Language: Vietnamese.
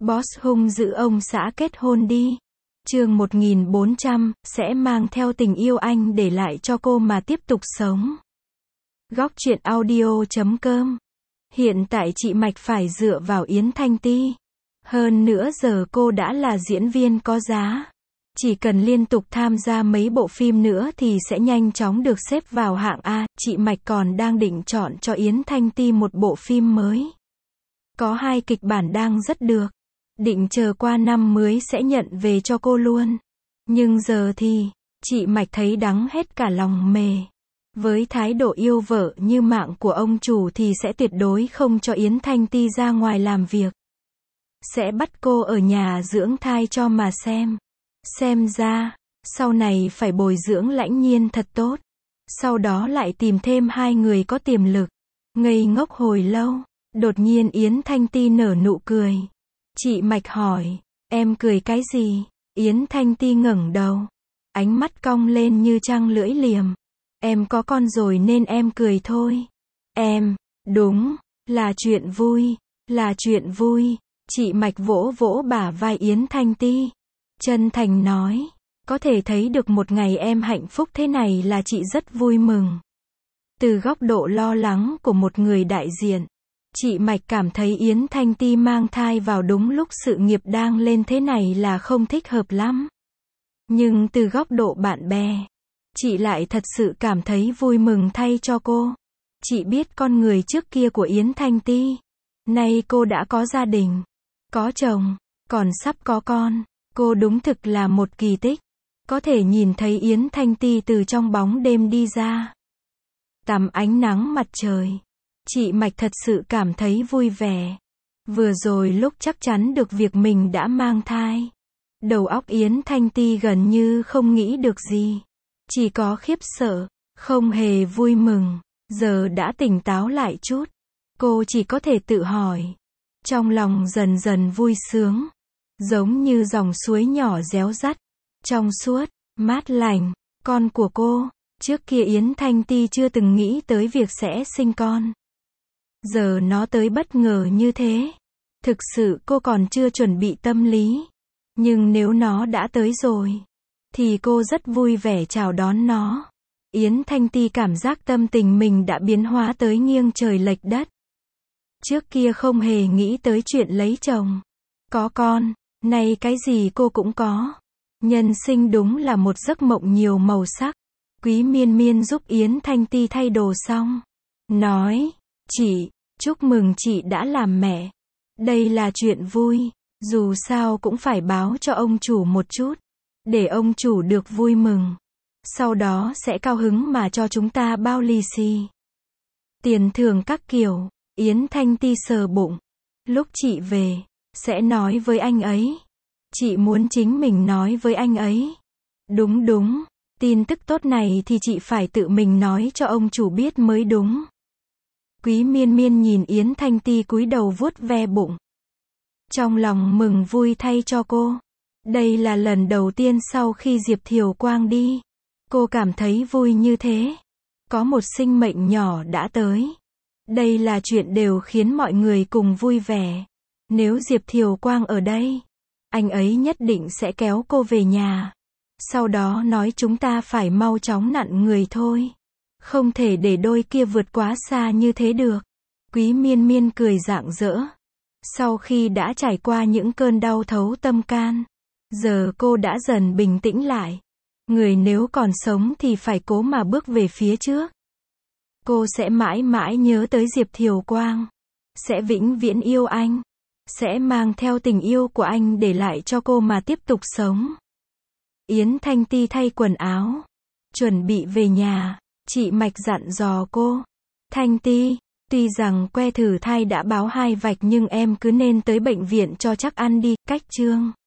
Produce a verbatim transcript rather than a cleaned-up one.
Boss hung dữ ông xã kết hôn đi. Chương một nghìn bốn trăm, sẽ mang theo tình yêu anh để lại cho cô mà tiếp tục sống. Góc truyện audio chấm com. Hiện tại chị Mạch phải dựa vào Yến Thanh Ti. Hơn nữa giờ cô đã là diễn viên có giá. Chỉ cần liên tục tham gia mấy bộ phim nữa thì sẽ nhanh chóng được xếp vào hạng A. Chị Mạch còn đang định chọn cho Yến Thanh Ti một bộ phim mới. Có hai kịch bản đang rất được. Định chờ qua năm mới sẽ nhận về cho cô luôn. Nhưng giờ thì, chị Mạch thấy đắng hết cả lòng mề. Với thái độ yêu vợ như mạng của ông chủ thì sẽ tuyệt đối không cho Yến Thanh Ti ra ngoài làm việc. Sẽ bắt cô ở nhà dưỡng thai cho mà xem. Xem ra, sau này phải bồi dưỡng Lãnh Nhiên thật tốt. Sau đó lại tìm thêm hai người có tiềm lực. Ngây ngốc hồi lâu, đột nhiên Yến Thanh Ti nở nụ cười. Chị Mạch hỏi, em cười cái gì? Yến Thanh Ti ngẩng đầu, ánh mắt cong lên như trăng lưỡi liềm. Em có con rồi nên em cười thôi. Em, đúng, là chuyện vui, là chuyện vui. Chị Mạch vỗ vỗ bả vai Yến Thanh Ti. Chân thành nói, có thể thấy được một ngày em hạnh phúc thế này là chị rất vui mừng. Từ góc độ lo lắng của một người đại diện, chị Mạch cảm thấy Yến Thanh Ti mang thai vào đúng lúc sự nghiệp đang lên thế này là không thích hợp lắm. Nhưng từ góc độ bạn bè, chị lại thật sự cảm thấy vui mừng thay cho cô. Chị biết con người trước kia của Yến Thanh Ti. Nay cô đã có gia đình, có chồng, còn sắp có con. Cô đúng thực là một kỳ tích. Có thể nhìn thấy Yến Thanh Ti từ trong bóng đêm đi ra. Tắm ánh nắng mặt trời. Chị Mạch thật sự cảm thấy vui vẻ. Vừa rồi lúc chắc chắn được việc mình đã mang thai, đầu óc Yến Thanh Ti gần như không nghĩ được gì. Chỉ có khiếp sợ, không hề vui mừng. Giờ đã tỉnh táo lại chút. Cô chỉ có thể tự hỏi. Trong lòng dần dần vui sướng. Giống như dòng suối nhỏ réo rắt, trong suốt, mát lành. Con của cô, trước kia Yến Thanh Ti chưa từng nghĩ tới việc sẽ sinh con. Giờ nó tới bất ngờ như thế. Thực sự cô còn chưa chuẩn bị tâm lý. Nhưng nếu nó đã tới rồi, thì cô rất vui vẻ chào đón nó. Yến Thanh Ti cảm giác tâm tình mình đã biến hóa tới nghiêng trời lệch đất. Trước kia không hề nghĩ tới chuyện lấy chồng, có con, nay cái gì cô cũng có. Nhân sinh đúng là một giấc mộng nhiều màu sắc. Quý Miên Miên giúp Yến Thanh Ti thay đồ xong, nói, chị, chúc mừng chị đã làm mẹ. Đây là chuyện vui, dù sao cũng phải báo cho ông chủ một chút, để ông chủ được vui mừng. Sau đó sẽ cao hứng mà cho chúng ta bao lì xì, tiền thưởng các kiểu. Yến Thanh Ti sờ bụng. Lúc chị về, sẽ nói với anh ấy. Chị muốn chính mình nói với anh ấy. Đúng đúng, tin tức tốt này thì chị phải tự mình nói cho ông chủ biết mới đúng. Quý Miên Miên nhìn Yến Thanh Ti cúi đầu vuốt ve bụng. Trong lòng mừng vui thay cho cô. Đây là lần đầu tiên sau khi Diệp Thiều Quang đi, cô cảm thấy vui như thế. Có một sinh mệnh nhỏ đã tới. Đây là chuyện đều khiến mọi người cùng vui vẻ. Nếu Diệp Thiều Quang ở đây, anh ấy nhất định sẽ kéo cô về nhà. Sau đó nói chúng ta phải mau chóng nặn người thôi. Không thể để đôi kia vượt quá xa như thế được. Quý Miên Miên cười rạng rỡ. Sau khi đã trải qua những cơn đau thấu tâm can, giờ cô đã dần bình tĩnh lại. Người nếu còn sống thì phải cố mà bước về phía trước. Cô sẽ mãi mãi nhớ tới Diệp Thiều Quang. Sẽ vĩnh viễn yêu anh. Sẽ mang theo tình yêu của anh để lại cho cô mà tiếp tục sống. Yến Thanh Ti thay quần áo, chuẩn bị về nhà. Chị Mạch dặn dò cô. Thanh Ti, tuy rằng que thử thai đã báo hai vạch nhưng em cứ nên tới bệnh viện cho chắc ăn đi. Cách chương